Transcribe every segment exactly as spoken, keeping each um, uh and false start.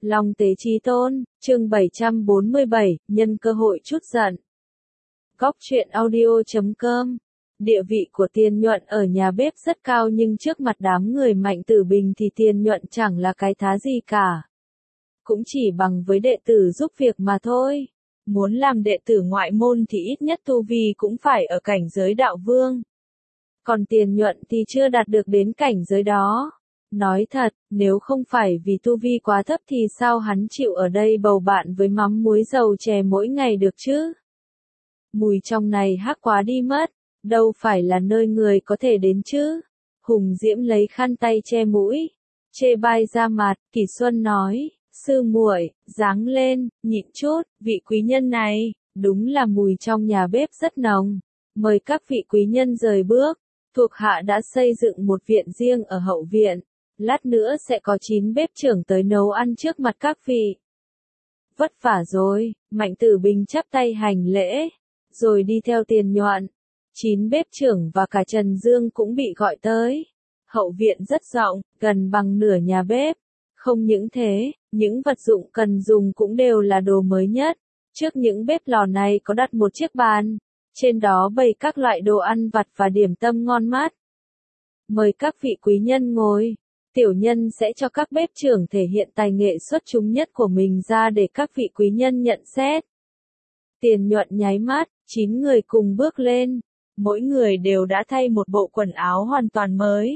Long tế chí tôn, chương bảy trăm bốn mươi bảy, nhân cơ hội chút giận. Góc truyện audio chấm com. Địa vị của Tiền Nhuận ở nhà bếp rất cao nhưng trước mặt đám người Mạnh Tử Bình thì Tiền Nhuận chẳng là cái thá gì cả. Cũng chỉ bằng với đệ tử giúp việc mà thôi. Muốn làm đệ tử ngoại môn thì ít nhất tu vi cũng phải ở cảnh giới đạo vương. Còn Tiền Nhuận thì chưa đạt được đến cảnh giới đó. Nói thật, nếu không phải vì tu vi quá thấp thì sao hắn chịu ở đây bầu bạn với mắm muối dầu chè mỗi ngày được chứ? Mùi trong này hắc quá đi mất, đâu phải là nơi người có thể đến chứ? Hùng Diễm lấy khăn tay che mũi, chê bai ra mặt, Kỳ Xuân nói, sư muội, dáng lên, nhịn chút, vị quý nhân này, đúng là mùi trong nhà bếp rất nồng, mời các vị quý nhân rời bước, thuộc hạ đã xây dựng một viện riêng ở hậu viện. Lát nữa sẽ có chín bếp trưởng tới nấu ăn trước mặt các vị. Vất vả rồi, Mạnh Tử Bình chắp tay hành lễ, rồi đi theo Tiền Nhuận. Chín bếp trưởng và cả Trần Dương cũng bị gọi tới. Hậu viện rất rộng, gần bằng nửa nhà bếp. Không những thế, những vật dụng cần dùng cũng đều là đồ mới nhất. Trước những bếp lò này có đặt một chiếc bàn, trên đó bày các loại đồ ăn vặt và điểm tâm ngon mát. Mời các vị quý nhân ngồi. Tiểu nhân sẽ cho các bếp trưởng thể hiện tài nghệ xuất chúng nhất của mình ra để các vị quý nhân nhận xét. Tiền Nhuận nháy mắt, chín người cùng bước lên, mỗi người đều đã thay một bộ quần áo hoàn toàn mới.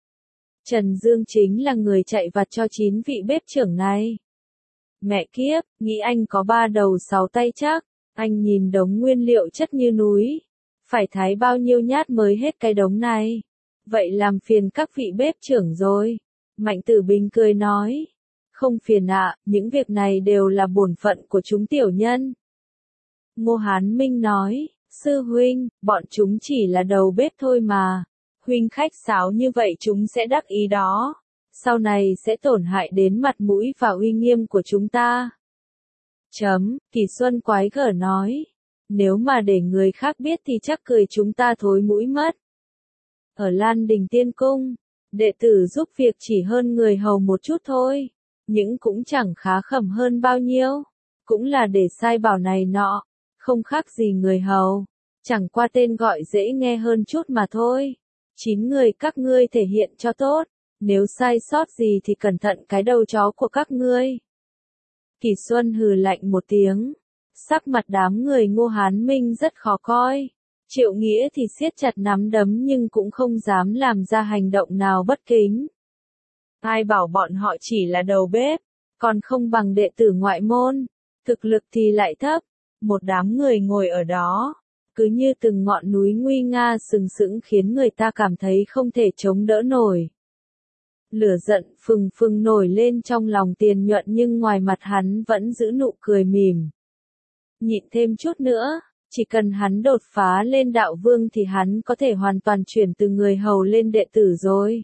Trần Dương chính là người chạy vặt cho chín vị bếp trưởng này. Mẹ kiếp, nghĩ anh có ba đầu sáu tay chắc, anh nhìn đống nguyên liệu chất như núi, phải thái bao nhiêu nhát mới hết cái đống này. Vậy làm phiền các vị bếp trưởng rồi. Mạnh Tử Bình cười nói. Không phiền ạ, những việc này đều là bổn phận của chúng tiểu nhân. Ngô Hán Minh nói, sư huynh, bọn chúng chỉ là đầu bếp thôi mà. Huynh khách sáo như vậy chúng sẽ đắc ý đó. Sau này sẽ tổn hại đến mặt mũi và uy nghiêm của chúng ta. Chấm, Kỳ Xuân quái gở nói. Nếu mà để người khác biết thì chắc cười chúng ta thối mũi mất. Ở Lan Đình Tiên Cung, đệ tử giúp việc chỉ hơn người hầu một chút thôi, nhưng cũng chẳng khá khẩm hơn bao nhiêu, cũng là để sai bảo này nọ, không khác gì người hầu, chẳng qua tên gọi dễ nghe hơn chút mà thôi. Chín người các ngươi thể hiện cho tốt, nếu sai sót gì thì cẩn thận cái đầu chó của các ngươi. Kỳ Xuân hừ lạnh một tiếng, sắc mặt đám người Ngô Hán Minh rất khó coi. Triệu Nghĩa thì siết chặt nắm đấm nhưng cũng không dám làm ra hành động nào bất kính. Ai bảo bọn họ chỉ là đầu bếp, còn không bằng đệ tử ngoại môn, thực lực thì lại thấp. Một đám người ngồi ở đó, cứ như từng ngọn núi nguy nga sừng sững khiến người ta cảm thấy không thể chống đỡ nổi. Lửa giận phừng phừng nổi lên trong lòng Tiền Nhuận nhưng ngoài mặt hắn vẫn giữ nụ cười mỉm. Nhịn thêm chút nữa. Chỉ cần hắn đột phá lên đạo vương thì hắn có thể hoàn toàn chuyển từ người hầu lên đệ tử rồi.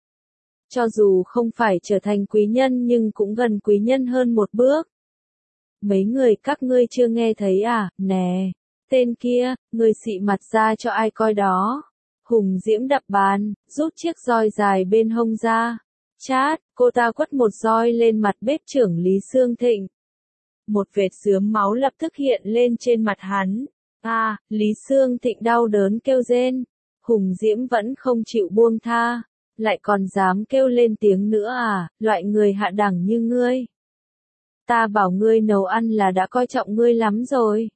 Cho dù không phải trở thành quý nhân nhưng cũng gần quý nhân hơn một bước. Mấy người các ngươi chưa nghe thấy à, nè, tên kia, người xị mặt ra cho ai coi đó. Hùng Diễm đập bàn, rút chiếc roi dài bên hông ra. Chát, cô ta quất một roi lên mặt bếp trưởng Lý Xương Thịnh. Một vệt xướm máu lập tức hiện lên trên mặt hắn. À, Lý Xương Thịnh đau đớn kêu rên. Hùng Diễm vẫn không chịu buông tha. Lại còn dám kêu lên tiếng nữa à, loại người hạ đẳng như ngươi. Ta bảo ngươi nấu ăn là đã coi trọng ngươi lắm rồi.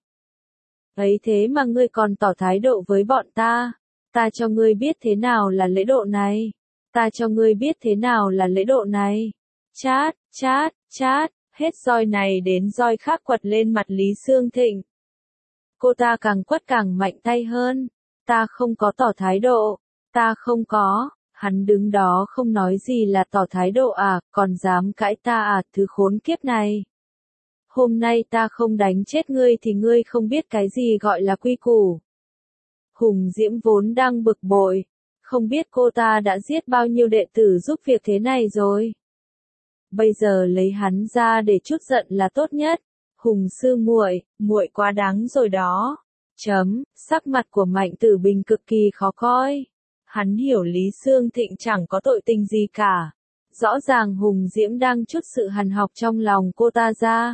Ấy thế mà ngươi còn tỏ thái độ với bọn ta. Ta cho ngươi biết thế nào là lễ độ này. Ta cho ngươi biết thế nào là lễ độ này. Chát, chát, chát, hết roi này đến roi khác quật lên mặt Lý Xương Thịnh. Cô ta càng quất càng mạnh tay hơn. Ta không có tỏ thái độ. Ta không có. Hắn đứng đó không nói gì là tỏ thái độ à, còn dám cãi ta à, thứ khốn kiếp này. Hôm nay ta không đánh chết ngươi thì ngươi không biết cái gì gọi là quy củ. Hùng Diễm vốn đang bực bội. Không biết cô ta đã giết bao nhiêu đệ tử giúp việc thế này rồi. Bây giờ lấy hắn ra để chút giận là tốt nhất. Hùng sư muội, muội quá đáng rồi đó. Chấm, sắc mặt của Mạnh Tử Bình cực kỳ khó coi. Hắn hiểu Lý Xương Thịnh chẳng có tội tình gì cả. Rõ ràng Hùng Diễm đang chút sự hằn học trong lòng cô ta ra.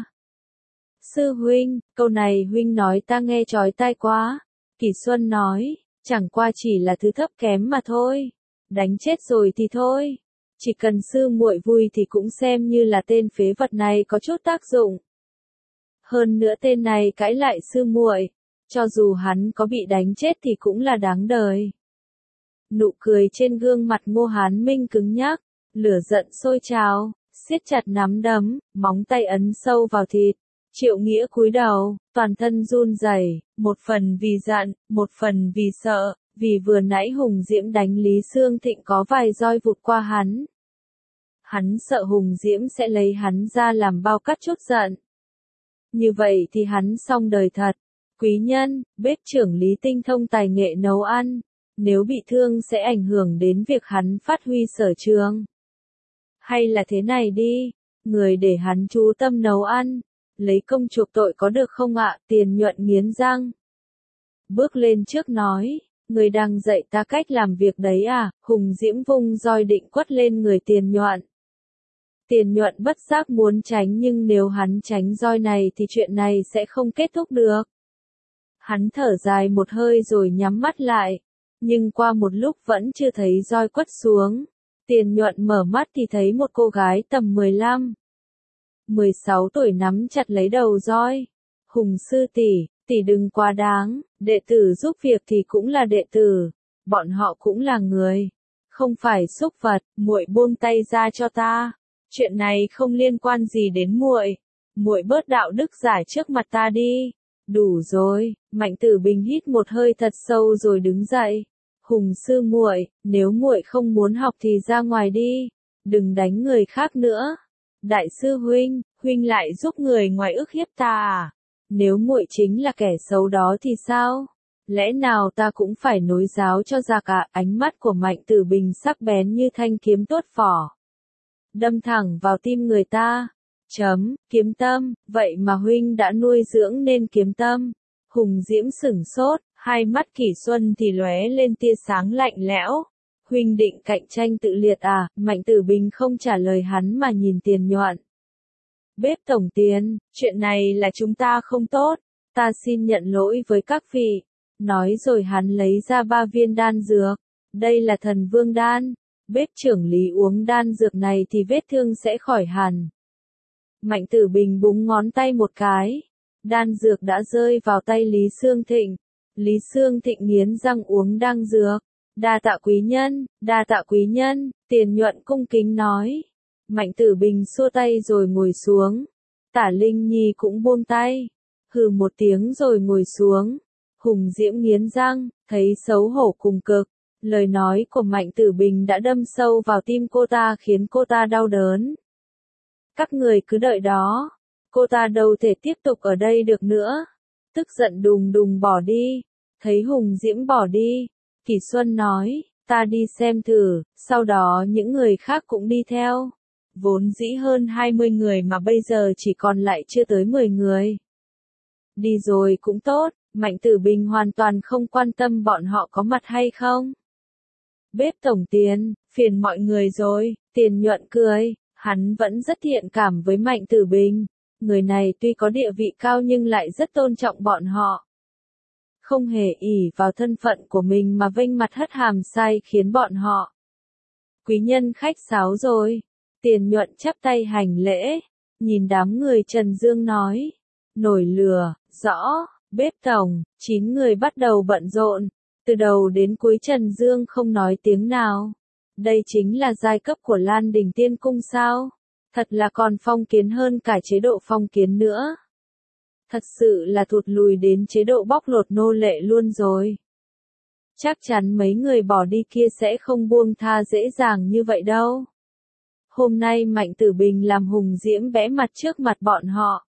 Sư huynh, câu này huynh nói ta nghe chói tai quá. Kỷ Xuân nói, chẳng qua chỉ là thứ thấp kém mà thôi. Đánh chết rồi thì thôi. Chỉ cần sư muội vui thì cũng xem như là tên phế vật này có chút tác dụng. Hơn nữa tên này cãi lại sư muội, cho dù hắn có bị đánh chết thì cũng là đáng đời. Nụ cười trên gương mặt Ngô Hán Minh cứng nhắc, lửa giận sôi trào, siết chặt nắm đấm, móng tay ấn sâu vào thịt. Triệu Nghĩa cúi đầu, toàn thân run rẩy, một phần vì giận, một phần vì sợ, vì vừa nãy Hùng Diễm đánh Lý Xương Thịnh có vài roi vụt qua hắn. Hắn sợ Hùng Diễm sẽ lấy hắn ra làm bao cắt chút giận. Như vậy thì hắn xong đời thật. Quý nhân, bếp trưởng Lý tinh thông tài nghệ nấu ăn, nếu bị thương sẽ ảnh hưởng đến việc hắn phát huy sở trường. Hay là thế này đi, người để hắn chú tâm nấu ăn, lấy công chuộc tội có được không ạ? Tiền Nhuận nghiến răng. Bước lên trước nói, người đang dạy ta cách làm việc đấy à? Hùng Diễm vung roi định quất lên người Tiền Nhuận. Tiền Nhuận bất giác muốn tránh nhưng nếu hắn tránh roi này thì chuyện này sẽ không kết thúc được. Hắn thở dài một hơi rồi nhắm mắt lại, nhưng qua một lúc vẫn chưa thấy roi quất xuống. Tiền Nhuận mở mắt thì thấy một cô gái tầm mười lăm, mười sáu tuổi nắm chặt lấy đầu roi. Hùng sư tỷ, tỷ đừng quá đáng, đệ tử giúp việc thì cũng là đệ tử, bọn họ cũng là người, không phải súc vật, muội buông tay ra cho ta. Chuyện này không liên quan gì đến muội, muội bớt đạo đức giả trước mặt ta đi. Đủ rồi, Mạnh Tử Bình hít một hơi thật sâu rồi đứng dậy. Hùng sư muội, nếu muội không muốn học thì ra ngoài đi, đừng đánh người khác nữa. Đại sư huynh, huynh lại giúp người ngoài ức hiếp ta à? Nếu muội chính là kẻ xấu đó thì sao? Lẽ nào ta cũng phải nối giáo cho ra cả? Ánh mắt của Mạnh Tử Bình sắc bén như thanh kiếm tuốt vỏ, đâm thẳng vào tim người ta. Chấm, kiếm tâm, vậy mà huynh đã nuôi dưỡng nên kiếm tâm. Hùng Diễm sửng sốt, hai mắt Kỷ Xuân thì lóe lên tia sáng lạnh lẽo. Huynh định cạnh tranh tự liệt à? Mạnh Tử Bình không trả lời hắn mà nhìn Tiền Nhuận. Bếp tổng Tiền, chuyện này là chúng ta không tốt, ta xin nhận lỗi với các vị. Nói rồi hắn lấy ra ba viên đan dược. Đây là thần vương đan. Bếp trưởng Lý uống đan dược này thì vết thương sẽ khỏi hẳn. Mạnh Tử Bình búng ngón tay một cái. Đan dược đã rơi vào tay Lý Xương Thịnh. Lý Xương Thịnh nghiến răng uống đan dược. Đa tạ quý nhân, đa tạ quý nhân, Tiền Nhuận cung kính nói. Mạnh Tử Bình xua tay rồi ngồi xuống. Tả Linh Nhi cũng buông tay. Hừ một tiếng rồi ngồi xuống. Hùng Diễm nghiến răng, thấy xấu hổ cùng cực. Lời nói của Mạnh Tử Bình đã đâm sâu vào tim cô ta khiến cô ta đau đớn. Các người cứ đợi đó. Cô ta đâu thể tiếp tục ở đây được nữa. Tức giận đùng đùng bỏ đi. Thấy Hùng Diễm bỏ đi, Kỷ Xuân nói, ta đi xem thử, sau đó những người khác cũng đi theo. Vốn dĩ hơn hai mươi người mà bây giờ chỉ còn lại chưa tới mười người. Đi rồi cũng tốt, Mạnh Tử Bình hoàn toàn không quan tâm bọn họ có mặt hay không. Bếp tổng Tiền, phiền mọi người rồi. Tiền Nhuận cười, hắn vẫn rất thiện cảm với Mạnh Tử Bình. Người này tuy có địa vị cao nhưng lại rất tôn trọng bọn họ. Không hề ỷ vào thân phận của mình mà vênh mặt hất hàm sai khiến bọn họ. Quý nhân khách sáo rồi. Tiền Nhuận chắp tay hành lễ, nhìn đám người Trần Dương nói. Nổi lửa, rõ, bếp tổng, chín người bắt đầu bận rộn. Từ đầu đến cuối Trần Dương không nói tiếng nào. Đây chính là giai cấp của Lan Đình Tiên Cung sao? Thật là còn phong kiến hơn cả chế độ phong kiến nữa. Thật sự là thụt lùi đến chế độ bóc lột nô lệ luôn rồi. Chắc chắn mấy người bỏ đi kia sẽ không buông tha dễ dàng như vậy đâu. Hôm nay Mạnh Tử Bình làm Hùng Diễm bẽ mặt trước mặt bọn họ.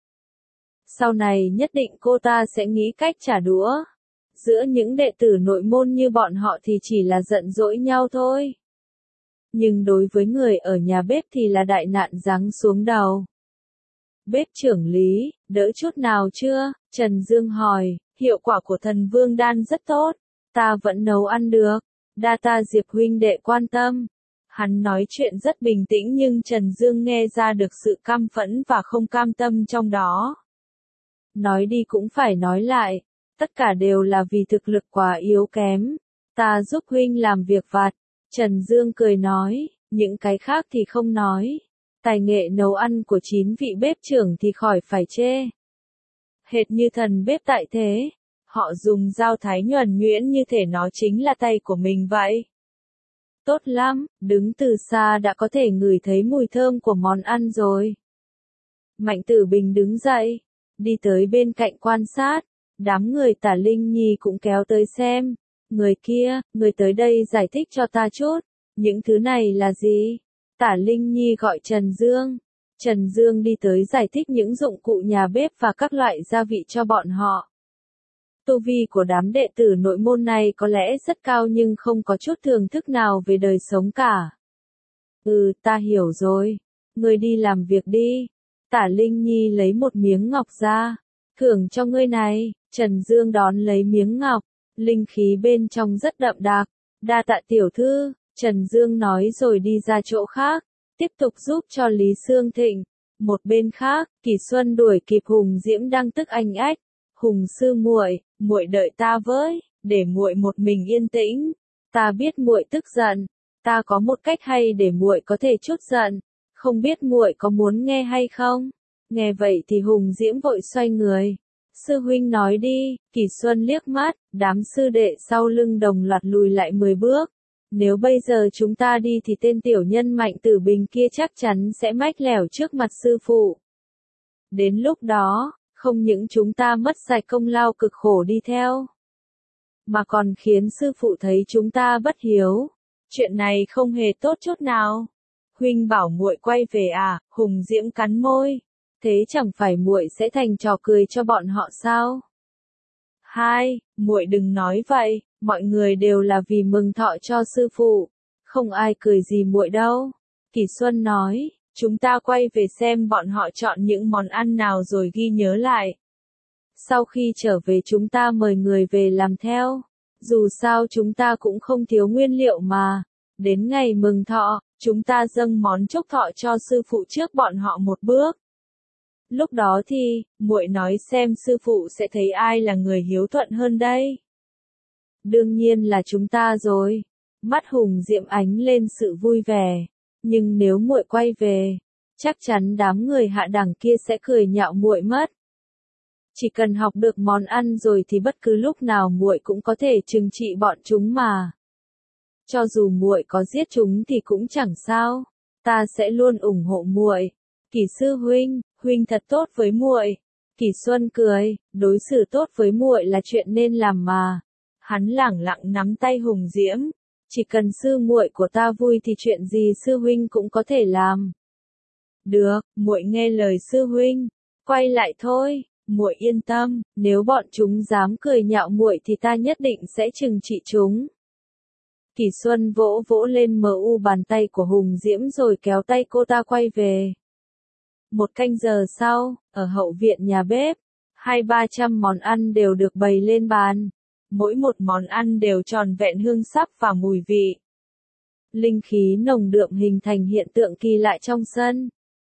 Sau này nhất định cô ta sẽ nghĩ cách trả đũa. Giữa những đệ tử nội môn như bọn họ thì chỉ là giận dỗi nhau thôi. Nhưng đối với người ở nhà bếp thì là đại nạn giáng xuống đầu. Bếp trưởng Lý, đỡ chút nào chưa? Trần Dương hỏi, hiệu quả của thần vương đan rất tốt. Ta vẫn nấu ăn được. Đa ta Diệp huynh đệ quan tâm. Hắn nói chuyện rất bình tĩnh nhưng Trần Dương nghe ra được sự căm phẫn và không cam tâm trong đó. Nói đi cũng phải nói lại, tất cả đều là vì thực lực quá yếu kém. Ta giúp huynh làm việc vặt. Trần Dương cười nói, những cái khác thì không nói. Tài nghệ nấu ăn của chín vị bếp trưởng thì khỏi phải chê. Hệt như thần bếp tại thế. Họ dùng dao thái nhuần nhuyễn như thể nó chính là tay của mình vậy. Tốt lắm, đứng từ xa đã có thể ngửi thấy mùi thơm của món ăn rồi. Mạnh Tử Bình đứng dậy, đi tới bên cạnh quan sát. Đám người Tả Linh Nhi cũng kéo tới xem. Người kia, người tới đây giải thích cho ta chút. Những thứ này là gì? Tả Linh Nhi gọi Trần Dương. Trần Dương đi tới giải thích những dụng cụ nhà bếp và các loại gia vị cho bọn họ. Tu vi của đám đệ tử nội môn này có lẽ rất cao nhưng không có chút thưởng thức nào về đời sống cả. Ừ, ta hiểu rồi. Ngươi đi làm việc đi. Tả Linh Nhi lấy một miếng ngọc ra. Thưởng cho ngươi này. Trần Dương đón lấy miếng ngọc. Linh khí bên trong rất đậm đặc. Đa tạ tiểu thư. Trần Dương nói rồi đi ra chỗ khác. Tiếp tục giúp cho Lý Sương Thịnh. Một bên khác, Kỳ Xuân đuổi kịp Hùng Diễm đang tức anh ách. Hùng sư muội, muội đợi ta với, để muội một mình yên tĩnh. Ta biết muội tức giận, ta có một cách hay để muội có thể trút giận, không biết muội có muốn nghe hay không? Nghe vậy thì Hùng Diễm vội xoay người. Sư huynh nói đi. Kỳ Xuân liếc mắt, đám sư đệ sau lưng đồng loạt lùi lại mười bước. Nếu bây giờ chúng ta đi thì tên tiểu nhân Mạnh Tử Bình kia chắc chắn sẽ mách lẻo trước mặt sư phụ. Đến lúc đó, không những chúng ta mất sạch công lao cực khổ đi theo, mà còn khiến sư phụ thấy chúng ta bất hiếu. Chuyện này không hề tốt chút nào. Huynh bảo muội quay về à? Hùng Diễm cắn môi. Thế chẳng phải muội sẽ thành trò cười cho bọn họ sao? Hai, muội đừng nói vậy, mọi người đều là vì mừng thọ cho sư phụ, không ai cười gì muội đâu. Kỳ Xuân nói, chúng ta quay về xem bọn họ chọn những món ăn nào rồi ghi nhớ lại. Sau khi trở về chúng ta mời người về làm theo. Dù sao chúng ta cũng không thiếu nguyên liệu mà. Đến ngày mừng thọ, chúng ta dâng món chúc thọ cho sư phụ trước bọn họ một bước. Lúc đó thì, muội nói xem sư phụ sẽ thấy ai là người hiếu thuận hơn đây. Đương nhiên là chúng ta rồi. Mắt Hùng Diễm ánh lên sự vui vẻ. Nhưng nếu muội quay về, chắc chắn đám người hạ đẳng kia sẽ cười nhạo muội mất. Chỉ cần học được món ăn rồi thì bất cứ lúc nào muội cũng có thể trừng trị bọn chúng mà. Cho dù muội có giết chúng thì cũng chẳng sao, ta sẽ luôn ủng hộ muội. Kỳ sư huynh, huynh thật tốt với muội. Kỳ Xuân cười, đối xử tốt với muội là chuyện nên làm mà. Hắn lẳng lặng nắm tay Hùng Diễm, chỉ cần sư muội của ta vui thì chuyện gì sư huynh cũng có thể làm. Được, muội nghe lời sư huynh, quay lại thôi. Muội yên tâm, nếu bọn chúng dám cười nhạo muội thì ta nhất định sẽ trừng trị chúng. Kỳ Xuân vỗ vỗ lên mờ u bàn tay của Hùng Diễm rồi kéo tay cô ta quay về. Một canh giờ sau, ở hậu viện nhà bếp, hai ba trăm món ăn đều được bày lên bàn. Mỗi một món ăn đều tròn vẹn hương sắc và mùi vị. Linh khí nồng đượm hình thành hiện tượng kỳ lạ trong sân.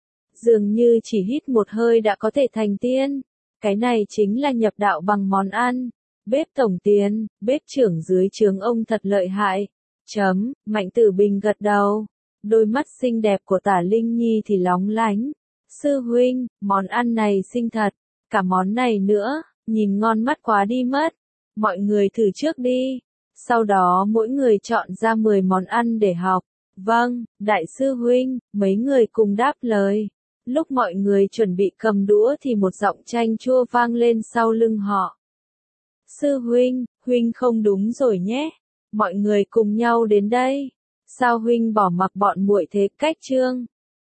Dường như chỉ hít một hơi đã có thể thành tiên. Cái này chính là nhập đạo bằng món ăn. Bếp tổng tiền, bếp trưởng dưới trướng ông thật lợi hại. Chấm, Mạnh Tử Bình gật đầu. Đôi mắt xinh đẹp của Tả Linh Nhi thì lóng lánh. Sư huynh, món ăn này xinh thật. Cả món này nữa, nhìn ngon mắt quá đi mất. Mọi người thử trước đi. Sau đó mỗi người chọn ra mười món ăn để học. Vâng, đại sư huynh, mấy người cùng đáp lời. Lúc mọi người chuẩn bị cầm đũa thì một giọng chanh chua vang lên sau lưng họ. Sư huynh, huynh không đúng rồi nhé. Mọi người cùng nhau đến đây. Sao huynh bỏ mặc bọn muội thế? Cách trương,